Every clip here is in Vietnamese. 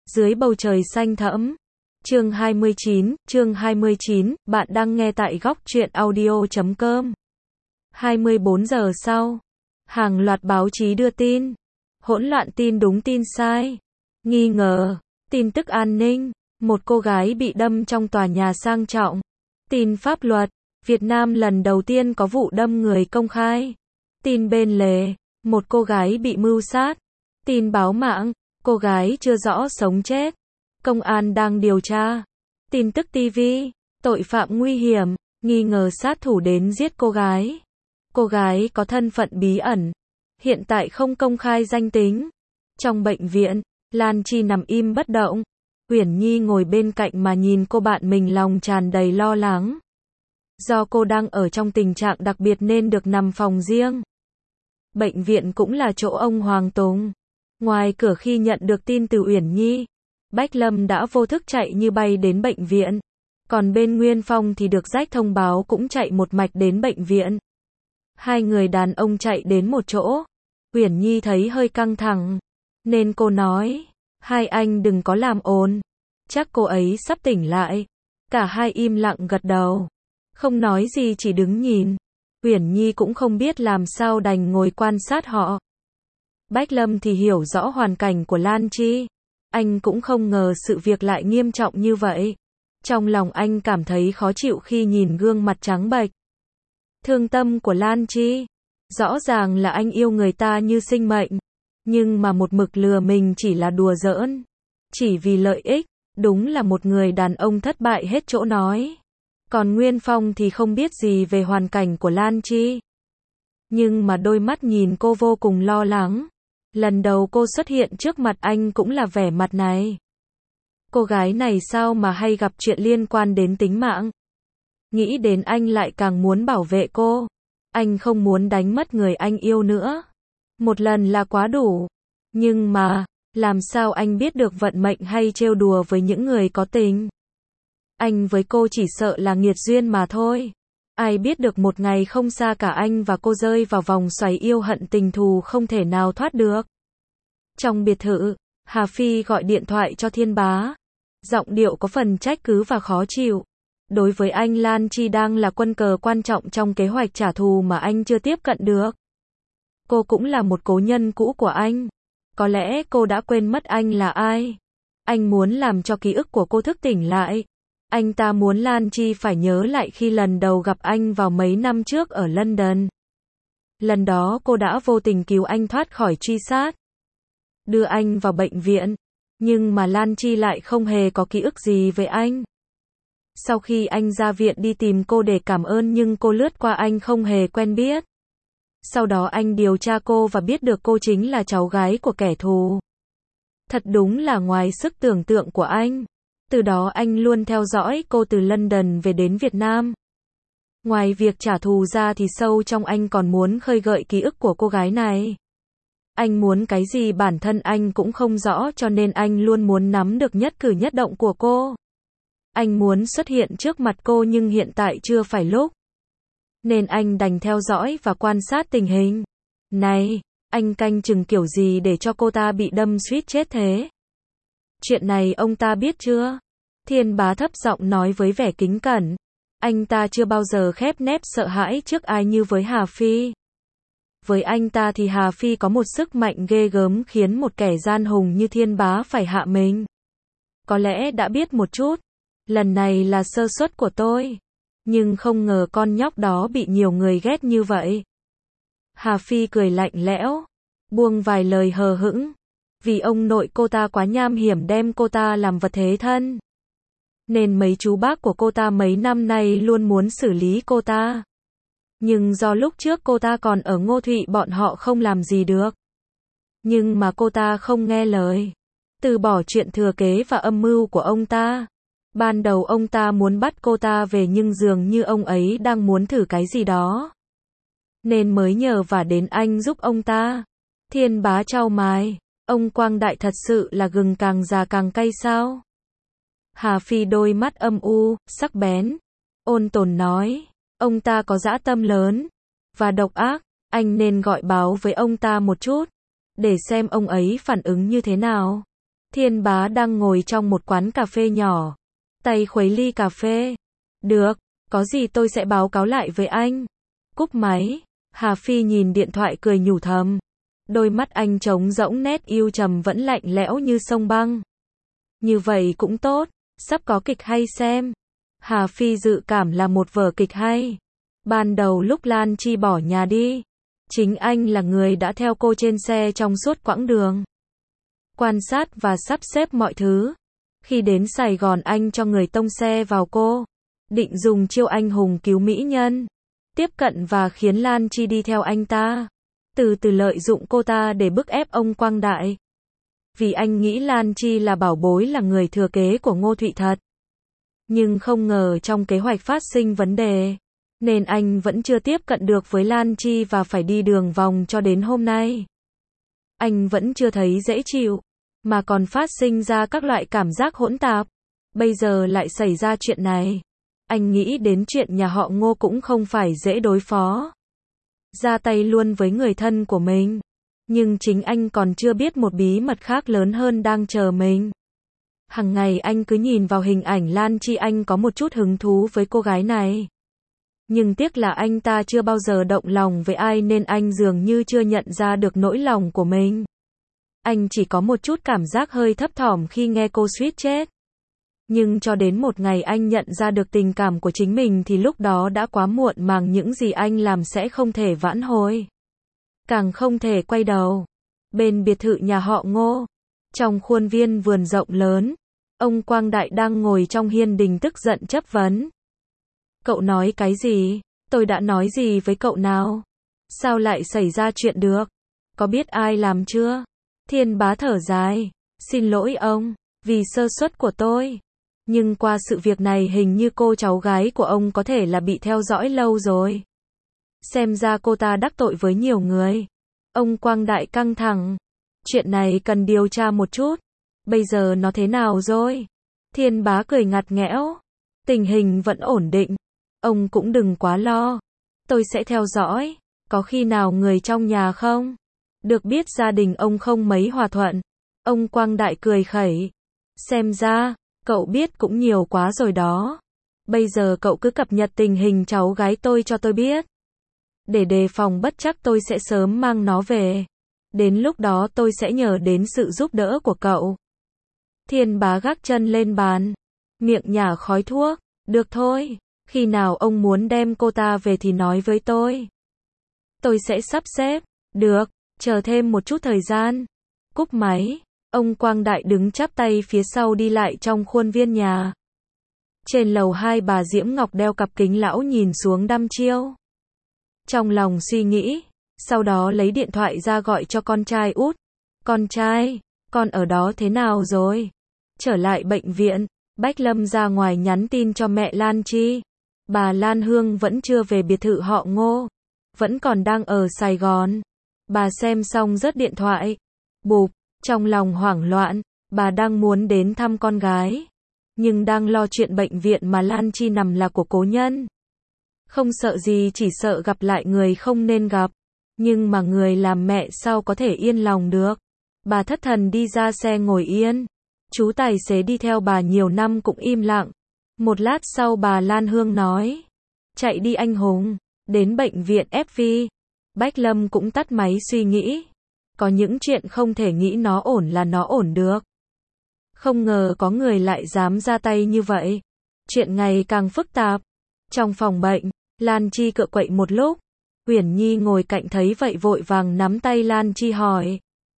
Dưới bầu trời xanh thẫm. Chương 29, bạn đang nghe tại góc truyện audio.com. 24 giờ sau, hàng loạt báo chí đưa tin. Hỗn loạn tin đúng tin sai. Nghi ngờ, tin tức an ninh, một cô gái bị đâm trong tòa nhà sang trọng. Tin pháp luật, Việt Nam lần đầu tiên có vụ đâm người công khai. Tin bên lề, một cô gái bị mưu sát. Tin báo mạng, cô gái chưa rõ sống chết. Công an đang điều tra. Tin tức TV, tội phạm nguy hiểm, nghi ngờ sát thủ đến giết cô gái. Cô gái có thân phận bí ẩn, hiện tại không công khai danh tính. Trong bệnh viện, Lan Chi nằm im bất động. Uyển Nhi ngồi bên cạnh mà nhìn cô bạn mình lòng tràn đầy lo lắng. Do cô đang ở trong tình trạng đặc biệt nên được nằm phòng riêng. Bệnh viện cũng là chỗ ông Hoàng Tùng. Ngoài cửa khi nhận được tin từ Uyển Nhi, Bách Lâm đã vô thức chạy như bay đến bệnh viện. Còn bên Nguyên Phong thì được rách thông báo cũng chạy một mạch đến bệnh viện. Hai người đàn ông chạy đến một chỗ. Uyển Nhi thấy hơi căng thẳng, nên cô nói, hai anh đừng có làm ồn. Chắc cô ấy sắp tỉnh lại. Cả hai im lặng gật đầu. Không nói gì chỉ đứng nhìn. Uyển Nhi cũng không biết làm sao đành ngồi quan sát họ. Bách Lâm thì hiểu rõ hoàn cảnh của Lan Chi. Anh cũng không ngờ sự việc lại nghiêm trọng như vậy. Trong lòng anh cảm thấy khó chịu khi nhìn gương mặt trắng bệch, thương tâm của Lan Chi. Rõ ràng là anh yêu người ta như sinh mệnh, nhưng mà một mực lừa mình chỉ là đùa giỡn. Chỉ vì lợi ích, đúng là một người đàn ông thất bại hết chỗ nói. Còn Nguyên Phong thì không biết gì về hoàn cảnh của Lan Chi. Nhưng mà đôi mắt nhìn cô vô cùng lo lắng. Lần đầu cô xuất hiện trước mặt anh cũng là vẻ mặt này. Cô gái này sao mà hay gặp chuyện liên quan đến tính mạng. Nghĩ đến anh lại càng muốn bảo vệ cô. Anh không muốn đánh mất người anh yêu nữa. Một lần là quá đủ. Nhưng mà, làm sao anh biết được vận mệnh hay trêu đùa với những người có tình. Anh với cô chỉ sợ là nghiệt duyên mà thôi. Ai biết được một ngày không xa cả anh và cô rơi vào vòng xoáy yêu hận tình thù không thể nào thoát được. Trong biệt thự, Hà Phi gọi điện thoại cho Thiên Bá. Giọng điệu có phần trách cứ và khó chịu. Đối với anh, Lan Chi đang là quân cờ quan trọng trong kế hoạch trả thù mà anh chưa tiếp cận được. Cô cũng là một cố nhân cũ của anh. Có lẽ cô đã quên mất anh là ai. Anh muốn làm cho ký ức của cô thức tỉnh lại. Anh ta muốn Lan Chi phải nhớ lại khi lần đầu gặp anh vào mấy năm trước ở London. Lần đó cô đã vô tình cứu anh thoát khỏi truy sát, đưa anh vào bệnh viện. Nhưng mà Lan Chi lại không hề có ký ức gì về anh. Sau khi anh ra viện đi tìm cô để cảm ơn nhưng cô lướt qua anh không hề quen biết. Sau đó anh điều tra cô và biết được cô chính là cháu gái của kẻ thù. Thật đúng là ngoài sức tưởng tượng của anh. Từ đó anh luôn theo dõi cô từ London về đến Việt Nam. Ngoài việc trả thù ra thì sâu trong anh còn muốn khơi gợi ký ức của cô gái này. Anh muốn cái gì bản thân anh cũng không rõ cho nên anh luôn muốn nắm được nhất cử nhất động của cô. Anh muốn xuất hiện trước mặt cô nhưng hiện tại chưa phải lúc. Nên anh đành theo dõi và quan sát tình hình. Này, anh canh chừng kiểu gì để cho cô ta bị đâm suýt chết thế? Chuyện này ông ta biết chưa? Thiên Bá thấp giọng nói với vẻ kính cẩn. Anh ta chưa bao giờ khép nép sợ hãi trước ai như với Hà Phi. Với anh ta thì Hà Phi có một sức mạnh ghê gớm khiến một kẻ gian hùng như Thiên Bá phải hạ mình. Có lẽ đã biết một chút. Lần này là sơ suất của tôi. Nhưng không ngờ con nhóc đó bị nhiều người ghét như vậy. Hà Phi cười lạnh lẽo, buông vài lời hờ hững. Vì ông nội cô ta quá nham hiểm đem cô ta làm vật thế thân. Nên mấy chú bác của cô ta mấy năm nay luôn muốn xử lý cô ta. Nhưng do lúc trước cô ta còn ở Ngô Thụy bọn họ không làm gì được. Nhưng mà cô ta không nghe lời. Từ bỏ chuyện thừa kế và âm mưu của ông ta. Ban đầu ông ta muốn bắt cô ta về nhưng dường như ông ấy đang muốn thử cái gì đó. Nên mới nhờ vả đến anh giúp ông ta. Thiên Bá chau mày. Ông Quang Đại thật sự là gừng càng già càng cay sao? Hà Phi đôi mắt âm u, sắc bén. Ôn tồn nói. Ông ta có dã tâm lớn. Và độc ác. Anh nên gọi báo với ông ta một chút. Để xem ông ấy phản ứng như thế nào. Thiên Bá đang ngồi trong một quán cà phê nhỏ, tay khuấy ly cà phê. Được, có gì tôi sẽ báo cáo lại với anh. Cúp máy, Hà Phi nhìn điện thoại cười nhủ thầm. Đôi mắt anh trống rỗng nét yêu trầm vẫn lạnh lẽo như sông băng. Như vậy cũng tốt, sắp có kịch hay xem. Hà Phi dự cảm là một vở kịch hay. Ban đầu lúc Lan Chi bỏ nhà đi, chính anh là người đã theo cô trên xe trong suốt quãng đường. Quan sát và sắp xếp mọi thứ. Khi đến Sài Gòn anh cho người tông xe vào cô. Định dùng chiêu anh hùng cứu mỹ nhân. Tiếp cận và khiến Lan Chi đi theo anh ta. Từ từ lợi dụng cô ta để bức ép ông Quang Đại. Vì anh nghĩ Lan Chi là bảo bối là người thừa kế của Ngô Thụy thật. Nhưng không ngờ trong kế hoạch phát sinh vấn đề. Nên anh vẫn chưa tiếp cận được với Lan Chi và phải đi đường vòng cho đến hôm nay. Anh vẫn chưa thấy dễ chịu, mà còn phát sinh ra các loại cảm giác hỗn tạp. Bây giờ lại xảy ra chuyện này. Anh nghĩ đến chuyện nhà họ Ngô cũng không phải dễ đối phó. Ra tay luôn với người thân của mình. Nhưng chính anh còn chưa biết một bí mật khác lớn hơn đang chờ mình. Hằng ngày anh cứ nhìn vào hình ảnh Lan Chi, anh có một chút hứng thú với cô gái này. Nhưng tiếc là anh ta chưa bao giờ động lòng với ai nên anh dường như chưa nhận ra được nỗi lòng của mình. Anh chỉ có một chút cảm giác hơi thấp thỏm khi nghe cô suýt chết. Nhưng cho đến một ngày anh nhận ra được tình cảm của chính mình thì lúc đó đã quá muộn, màng những gì anh làm sẽ không thể vãn hồi. Càng không thể quay đầu. Bên biệt thự nhà họ Ngô, trong khuôn viên vườn rộng lớn, ông Quang Đại đang ngồi trong hiên đình tức giận chất vấn. Cậu nói cái gì? Tôi đã nói gì với cậu nào? Sao lại xảy ra chuyện được? Có biết ai làm chưa? Thiên Bá thở dài. Xin lỗi ông, vì sơ suất của tôi. Nhưng qua sự việc này hình như cô cháu gái của ông có thể là bị theo dõi lâu rồi. Xem ra cô ta đắc tội với nhiều người. Ông Quang Đại căng thẳng. Chuyện này cần điều tra một chút. Bây giờ nó thế nào rồi? Thiên Bá cười ngặt nghẽo. Tình hình vẫn ổn định. Ông cũng đừng quá lo. Tôi sẽ theo dõi. Có khi nào người trong nhà không? Được biết gia đình ông không mấy hòa thuận. Ông Quang Đại cười khẩy. Xem ra, cậu biết cũng nhiều quá rồi đó. Bây giờ cậu cứ cập nhật tình hình cháu gái tôi cho tôi biết. Để đề phòng bất trắc tôi sẽ sớm mang nó về. Đến lúc đó tôi sẽ nhờ đến sự giúp đỡ của cậu. Thiên Bá gác chân lên bàn. Miệng nhả khói thuốc. Được thôi. Khi nào ông muốn đem cô ta về thì nói với tôi. Tôi sẽ sắp xếp. Được. Chờ thêm một chút thời gian. Cúp máy. Ông Quang Đại đứng chắp tay phía sau đi lại trong khuôn viên nhà. Trên lầu 2 bà Diễm Ngọc đeo cặp kính lão nhìn xuống đăm chiêu. Trong lòng suy nghĩ. Sau đó lấy điện thoại ra gọi cho con trai út. Con trai, con ở đó thế nào rồi? Trở lại bệnh viện. Bách Lâm ra ngoài nhắn tin cho mẹ Lan Chi. Bà Lan Hương vẫn chưa về biệt thự họ Ngô. Vẫn còn đang ở Sài Gòn. Bà xem xong rớt điện thoại. Bụp, trong lòng hoảng loạn. Bà đang muốn đến thăm con gái. Nhưng đang lo chuyện bệnh viện mà Lan Chi nằm là của cố nhân. Không sợ gì, chỉ sợ gặp lại người không nên gặp. Nhưng mà người làm mẹ sao có thể yên lòng được. Bà thất thần đi ra xe ngồi yên. Chú tài xế đi theo bà nhiều năm cũng im lặng. Một lát sau bà Lan Hương nói. Chạy đi anh hùng. Đến bệnh viện FV. Bách Lâm cũng tắt máy suy nghĩ. Có những chuyện không thể nghĩ nó ổn là nó ổn được. Không ngờ có người lại dám ra tay như vậy. Chuyện ngày càng phức tạp. Trong phòng bệnh, Lan Chi cựa quậy một lúc. Uyển Nhi ngồi cạnh thấy vậy vội vàng nắm tay Lan Chi hỏi.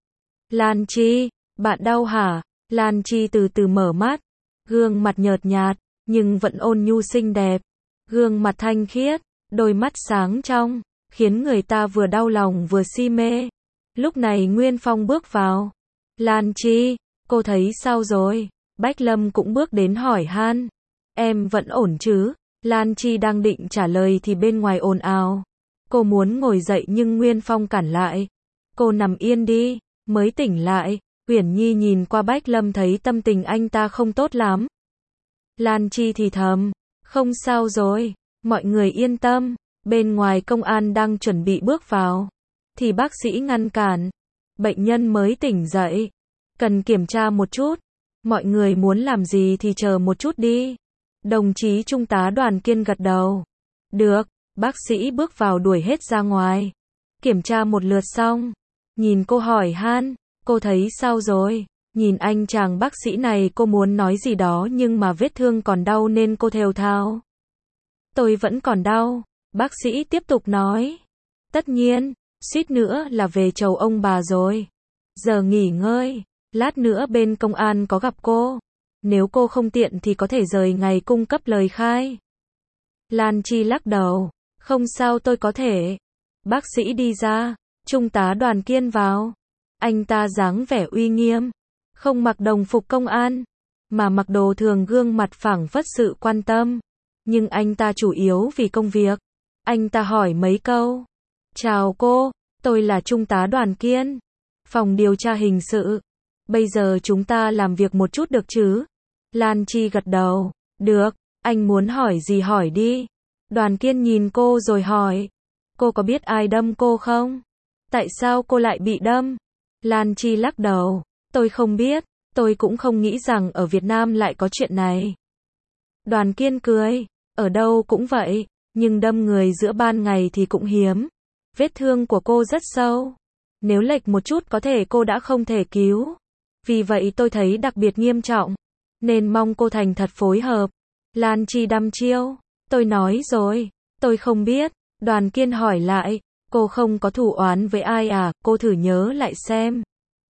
Lan Chi, bạn đau hả? Lan Chi từ từ mở mắt. Gương mặt nhợt nhạt, nhưng vẫn ôn nhu xinh đẹp. Gương mặt thanh khiết, đôi mắt sáng trong, khiến người ta vừa đau lòng vừa si mê. Lúc này Nguyên Phong bước vào. Lan Chi, cô thấy sao rồi? Bách Lâm cũng bước đến hỏi han. Em vẫn ổn chứ? Lan Chi đang định trả lời thì bên ngoài ồn ào. Cô muốn ngồi dậy nhưng Nguyên Phong cản lại. Cô nằm yên đi, mới tỉnh lại. Uyển Nhi nhìn qua Bách Lâm thấy tâm tình anh ta không tốt lắm. Lan Chi thì thầm. Không sao rồi, mọi người yên tâm. Bên ngoài công an đang chuẩn bị bước vào. Thì bác sĩ ngăn cản. Bệnh nhân mới tỉnh dậy. Cần kiểm tra một chút. Mọi người muốn làm gì thì chờ một chút đi. Đồng chí Trung tá Đoàn Kiên gật đầu. Được, bác sĩ bước vào đuổi hết ra ngoài. Kiểm tra một lượt xong. Nhìn cô hỏi han, cô thấy sao rồi? Nhìn anh chàng bác sĩ này cô muốn nói gì đó nhưng mà vết thương còn đau nên cô thều thào. Tôi vẫn còn đau. Bác sĩ tiếp tục nói. Tất nhiên, suýt nữa là về chầu ông bà rồi. Giờ nghỉ ngơi, lát nữa bên công an có gặp cô. Nếu cô không tiện thì có thể rời ngày cung cấp lời khai. Lan Chi lắc đầu. Không sao tôi có thể. Bác sĩ đi ra, Trung tá Đoàn Kiên vào. Anh ta dáng vẻ uy nghiêm. Không mặc đồng phục công an, mà mặc đồ thường gương mặt phảng phất sự quan tâm. Nhưng anh ta chủ yếu vì công việc. Anh ta hỏi mấy câu. Chào cô, tôi là Trung tá Đoàn Kiên. Phòng điều tra hình sự. Bây giờ chúng ta làm việc một chút được chứ? Lan Chi gật đầu. Được, anh muốn hỏi gì hỏi đi. Đoàn Kiên nhìn cô rồi hỏi. Cô có biết ai đâm cô không? Tại sao cô lại bị đâm? Lan Chi lắc đầu. Tôi không biết, tôi cũng không nghĩ rằng ở Việt Nam lại có chuyện này. Đoàn Kiên cười. Ở đâu cũng vậy, nhưng đâm người giữa ban ngày thì cũng hiếm. Vết thương của cô rất sâu. Nếu lệch một chút có thể cô đã không thể cứu. Vì vậy tôi thấy đặc biệt nghiêm trọng. Nên mong cô thành thật phối hợp. Lan Chi đăm chiêu. Tôi nói rồi, tôi không biết. Đoàn Kiên hỏi lại. Cô không có thù oán với ai à, cô thử nhớ lại xem.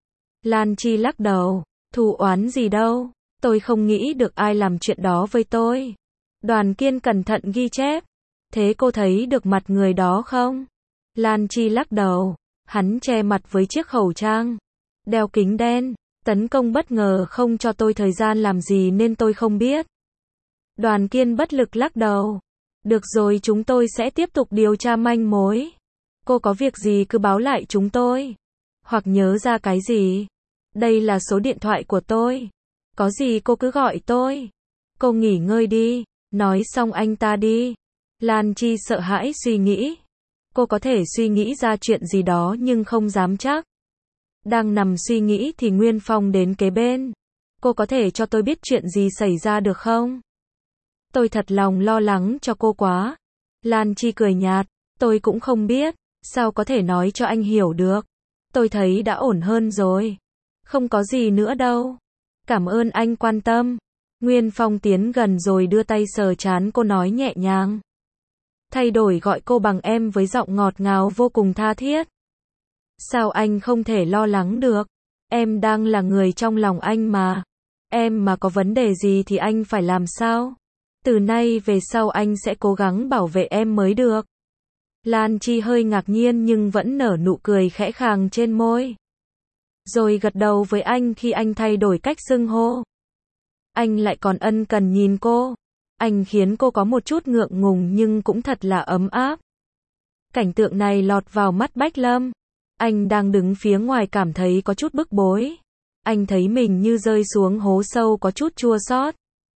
Lan Chi lắc đầu. Thù oán gì đâu. Tôi không nghĩ được ai làm chuyện đó với tôi. Đoàn Kiên cẩn thận ghi chép. Thế cô thấy được mặt người đó không? Lan Chi lắc đầu. Hắn che mặt với chiếc khẩu trang. Đeo kính đen. Tấn công bất ngờ không cho tôi thời gian làm gì nên tôi không biết. Đoàn Kiên bất lực lắc đầu. Được rồi chúng tôi sẽ tiếp tục điều tra manh mối. Cô có việc gì cứ báo lại chúng tôi. Hoặc nhớ ra cái gì. Đây là số điện thoại của tôi. Có gì cô cứ gọi tôi. Cô nghỉ ngơi đi. Nói xong anh ta đi. Lan Chi sợ hãi suy nghĩ. Cô có thể suy nghĩ ra chuyện gì đó nhưng không dám chắc. Đang nằm suy nghĩ thì Nguyên Phong đến kế bên. Cô có thể cho tôi biết chuyện gì xảy ra được không? Tôi thật lòng lo lắng cho cô quá. Lan Chi cười nhạt. Tôi cũng không biết. Sao có thể nói cho anh hiểu được. Tôi thấy đã ổn hơn rồi. Không có gì nữa đâu. Cảm ơn anh quan tâm. Nguyên Phong tiến gần rồi đưa tay sờ trán cô nói nhẹ nhàng. Thay đổi gọi cô bằng em với giọng ngọt ngào vô cùng tha thiết. Sao anh không thể lo lắng được? Em đang là người trong lòng anh mà. Em mà có vấn đề gì thì anh phải làm sao? Từ nay về sau anh sẽ cố gắng bảo vệ em mới được. Lan Chi hơi ngạc nhiên nhưng vẫn nở nụ cười khẽ khàng trên môi. Rồi gật đầu với anh khi anh thay đổi cách xưng hô. Anh lại còn ân cần nhìn cô. Anh khiến cô có một chút ngượng ngùng nhưng cũng thật là ấm áp. Cảnh tượng này lọt vào mắt Bách Lâm. Anh đang đứng phía ngoài cảm thấy có chút bức bối. Anh thấy mình như rơi xuống hố sâu có chút chua xót.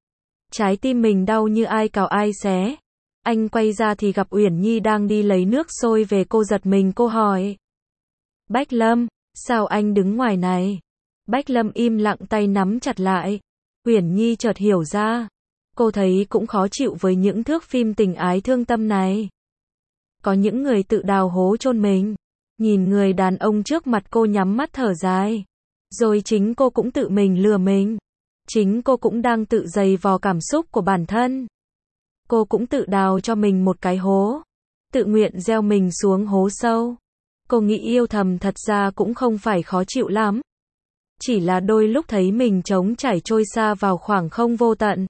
Trái tim mình đau như ai cào ai xé. Anh quay ra thì gặp Uyển Nhi đang đi lấy nước sôi về cô giật mình cô hỏi. Bách Lâm, sao anh đứng ngoài này? Bách Lâm im lặng tay nắm chặt lại. Uyển Nhi chợt hiểu ra. Cô thấy cũng khó chịu với những thước phim tình ái thương tâm này. Có những người tự đào hố chôn mình. Nhìn người đàn ông trước mặt cô nhắm mắt thở dài. Rồi chính cô cũng tự mình lừa mình. Chính cô cũng đang tự giày vò cảm xúc của bản thân. Cô cũng tự đào cho mình một cái hố. Tự nguyện gieo mình xuống hố sâu. Cô nghĩ yêu thầm thật ra cũng không phải khó chịu lắm. Chỉ là đôi lúc thấy mình trống trải trôi xa vào khoảng không vô tận.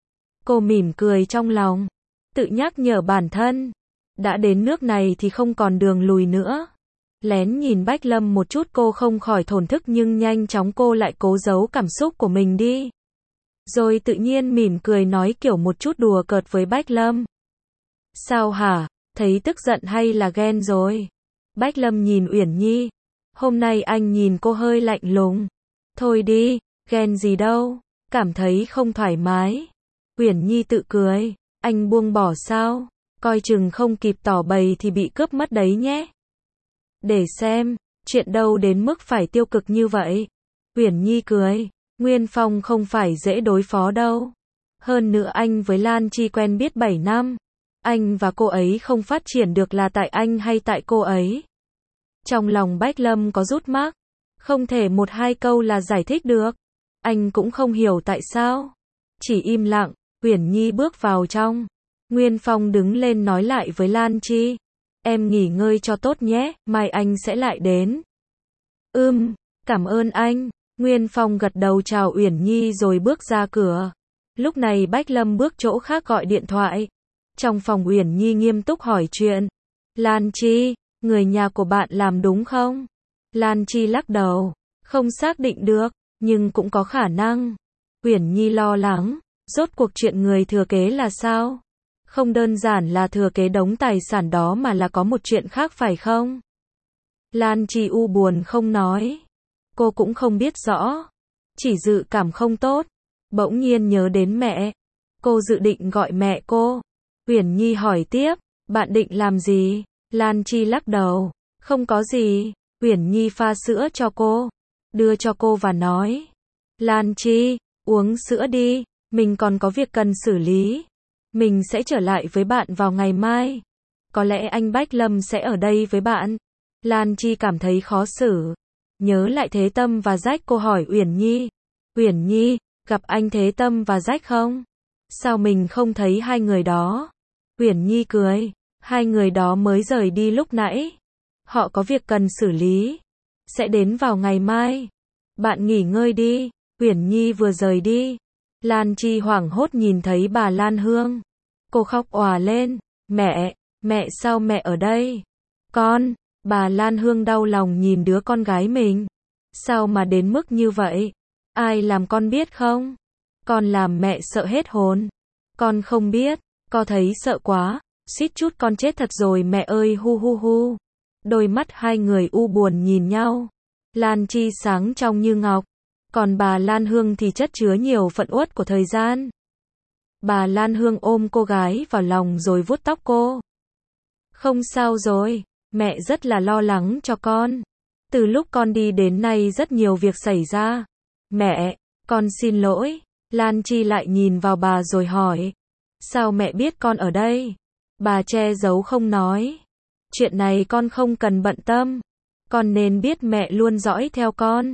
Cô mỉm cười trong lòng. Tự nhắc nhở bản thân. Đã đến nước này thì không còn đường lùi nữa. Lén nhìn Bách Lâm một chút cô không khỏi thổn thức nhưng nhanh chóng cô lại cố giấu cảm xúc của mình đi. Rồi tự nhiên mỉm cười nói kiểu một chút đùa cợt với Bách Lâm. Sao hả? Thấy tức giận hay là ghen rồi? Bách Lâm nhìn Uyển Nhi. Hôm nay anh nhìn cô hơi lạnh lùng. Thôi đi, ghen gì đâu. Cảm thấy không thoải mái. Uyển Nhi tự cười. Anh buông bỏ sao? Coi chừng không kịp tỏ bày thì bị cướp mất đấy nhé. Để xem, chuyện đâu đến mức phải tiêu cực như vậy. Uyển Nhi cười. Nguyên Phong không phải dễ đối phó đâu. Hơn nữa anh với Lan Chi quen biết 7 năm. Anh và cô ấy không phát triển được là tại anh hay tại cô ấy. Trong lòng Bách Lâm có rút mắc. Không thể một hai câu là giải thích được. Anh cũng không hiểu tại sao. Chỉ im lặng, Uyển Nhi bước vào trong. Nguyên Phong đứng lên nói lại với Lan Chi. Em nghỉ ngơi cho tốt nhé, mai anh sẽ lại đến. Cảm ơn anh. Nguyên Phong gật đầu chào Uyển Nhi rồi bước ra cửa. Lúc này Bách Lâm bước chỗ khác gọi điện thoại. Trong phòng Uyển Nhi nghiêm túc hỏi chuyện. Lan Chi, người nhà của bạn làm đúng không? Lan Chi lắc đầu. Không xác định được, nhưng cũng có khả năng. Uyển Nhi lo lắng. Rốt cuộc chuyện người thừa kế là sao? Không đơn giản là thừa kế đống tài sản đó mà là có một chuyện khác phải không? Lan Chi u buồn không nói. Cô cũng không biết rõ. Chỉ dự cảm không tốt. Bỗng nhiên nhớ đến mẹ. Cô dự định gọi mẹ cô. Uyển Nhi hỏi tiếp. Bạn định làm gì? Lan Chi lắc đầu. Không có gì. Uyển Nhi pha sữa cho cô. Đưa cho cô và nói. Lan Chi, uống sữa đi. Mình còn có việc cần xử lý. Mình sẽ trở lại với bạn vào ngày mai. Có lẽ anh Bách Lâm sẽ ở đây với bạn. Lan Chi cảm thấy khó xử. Nhớ lại Thế Tâm và Rách, cô hỏi Uyển Nhi. Uyển Nhi, gặp anh Thế Tâm và Rách không? Sao mình không thấy hai người đó? Uyển Nhi cười. Hai người đó mới rời đi lúc nãy. Họ có việc cần xử lý. Sẽ đến vào ngày mai. Bạn nghỉ ngơi đi. Uyển Nhi vừa rời đi. Lan Chi hoảng hốt nhìn thấy bà Lan Hương. Cô khóc òa lên. Mẹ sao mẹ ở đây? Con, bà Lan Hương đau lòng nhìn đứa con gái mình. Sao mà đến mức như vậy? Ai làm con biết không? Con làm mẹ sợ hết hồn. Con không biết, con thấy sợ quá, suýt chút con chết thật rồi mẹ ơi hu hu hu. Đôi mắt hai người u buồn nhìn nhau. Lan Chi sáng trong như ngọc. Còn bà Lan Hương thì chất chứa nhiều phận uất của thời gian. Bà Lan Hương ôm cô gái vào lòng rồi vuốt tóc cô. Không sao rồi, mẹ rất là lo lắng cho con. Từ lúc con đi đến nay rất nhiều việc xảy ra. Mẹ, con xin lỗi. Lan Chi lại nhìn vào bà rồi hỏi. Sao mẹ biết con ở đây? Bà che giấu không nói. Chuyện này con không cần bận tâm. Con nên biết mẹ luôn dõi theo con.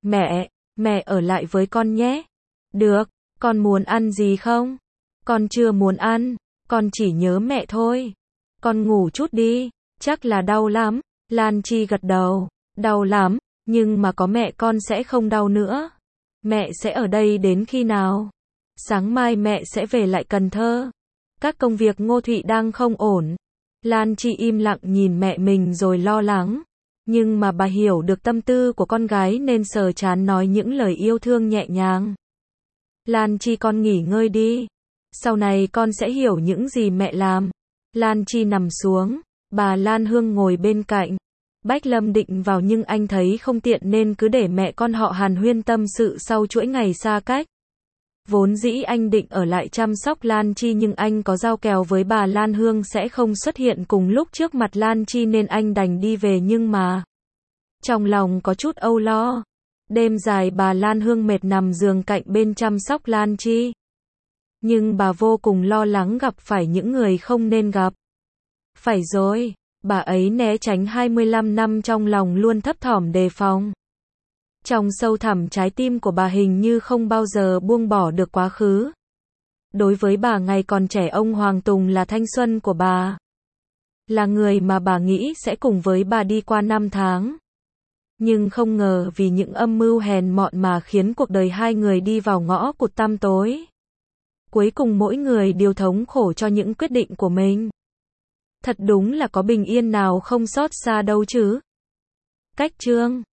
Mẹ ở lại với con nhé. Được, con muốn ăn gì không? Con chưa muốn ăn, con chỉ nhớ mẹ thôi. Con ngủ chút đi, chắc là đau lắm. Lan Chi gật đầu, đau lắm, nhưng mà có mẹ con sẽ không đau nữa. Mẹ sẽ ở đây đến khi nào? Sáng mai mẹ sẽ về lại Cần Thơ. Các công việc Ngô Thụy đang không ổn. Lan Chi im lặng nhìn mẹ mình rồi lo lắng. Nhưng mà bà hiểu được tâm tư của con gái nên sờ trán nói những lời yêu thương nhẹ nhàng. Lan Chi con nghỉ ngơi đi. Sau này con sẽ hiểu những gì mẹ làm. Lan Chi nằm xuống. Bà Lan Hương ngồi bên cạnh. Bách Lâm định vào nhưng anh thấy không tiện nên cứ để mẹ con họ hàn huyên tâm sự sau chuỗi ngày xa cách. Vốn dĩ anh định ở lại chăm sóc Lan Chi nhưng anh có giao kèo với bà Lan Hương sẽ không xuất hiện cùng lúc trước mặt Lan Chi nên anh đành đi về nhưng mà trong lòng có chút âu lo. Đêm dài bà Lan Hương mệt nằm giường cạnh bên chăm sóc Lan Chi. Nhưng bà vô cùng lo lắng gặp phải những người không nên gặp. Phải rồi, bà ấy né tránh 25 năm trong lòng luôn thấp thỏm đề phòng. Trong sâu thẳm trái tim của bà hình như không bao giờ buông bỏ được quá khứ. Đối với bà ngày còn trẻ ông Hoàng Tùng là thanh xuân của bà. Là người mà bà nghĩ sẽ cùng với bà đi qua năm tháng. Nhưng không ngờ vì những âm mưu hèn mọn mà khiến cuộc đời hai người đi vào ngõ cụt tăm tối. Cuối cùng mỗi người đều thống khổ cho những quyết định của mình. Thật đúng là có bình yên nào không xót xa đâu chứ. Cách chương